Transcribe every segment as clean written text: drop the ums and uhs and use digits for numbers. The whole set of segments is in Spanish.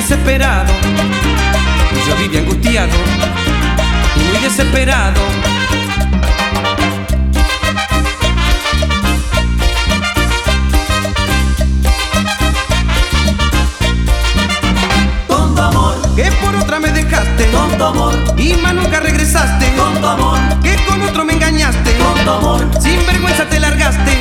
desesperado, yo vivía angustiado y muy desesperado. Tonto amor, Que por otra me dejaste, tonto amor, y más nunca regresaste. tonto amor, Que con otro me engañaste, tonto amor. sin vergüenza te largaste.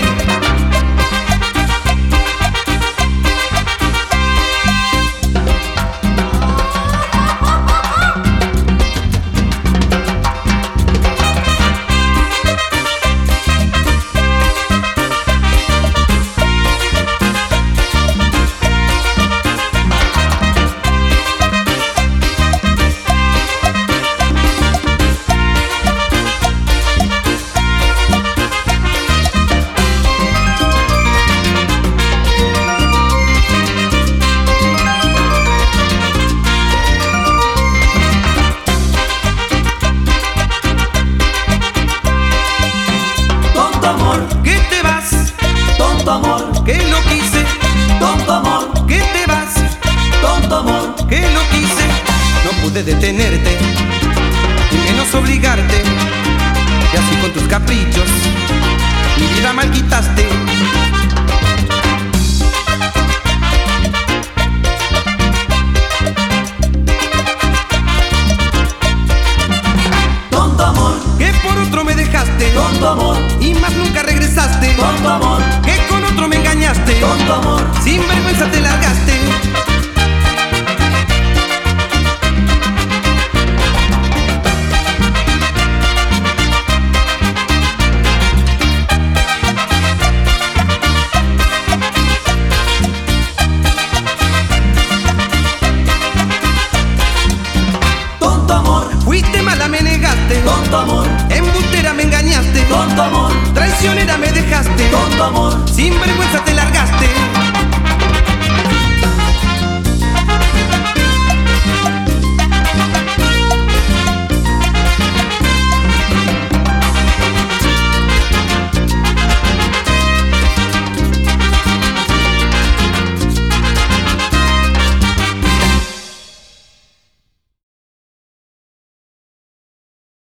Tonto amor, Que te vas, tonto amor, que lo quise. tonto amor, Que te vas, tonto amor. que lo quise. No pude detenerte y menos obligarte. Y así con tus caprichos mi vida mal quitaste. Tonto amor, Que por otro me dejaste tonto amor, y más nunca regresaste. tonto amor, Que con otro me engañaste, tonto amor. sin vergüenza te largaste. Tonto amor, Fuiste mala, me negaste, tonto amor, embustera me engañaste, tonto amor, traicionera me dejaste, tonto amor. sin vergüenza te largaste.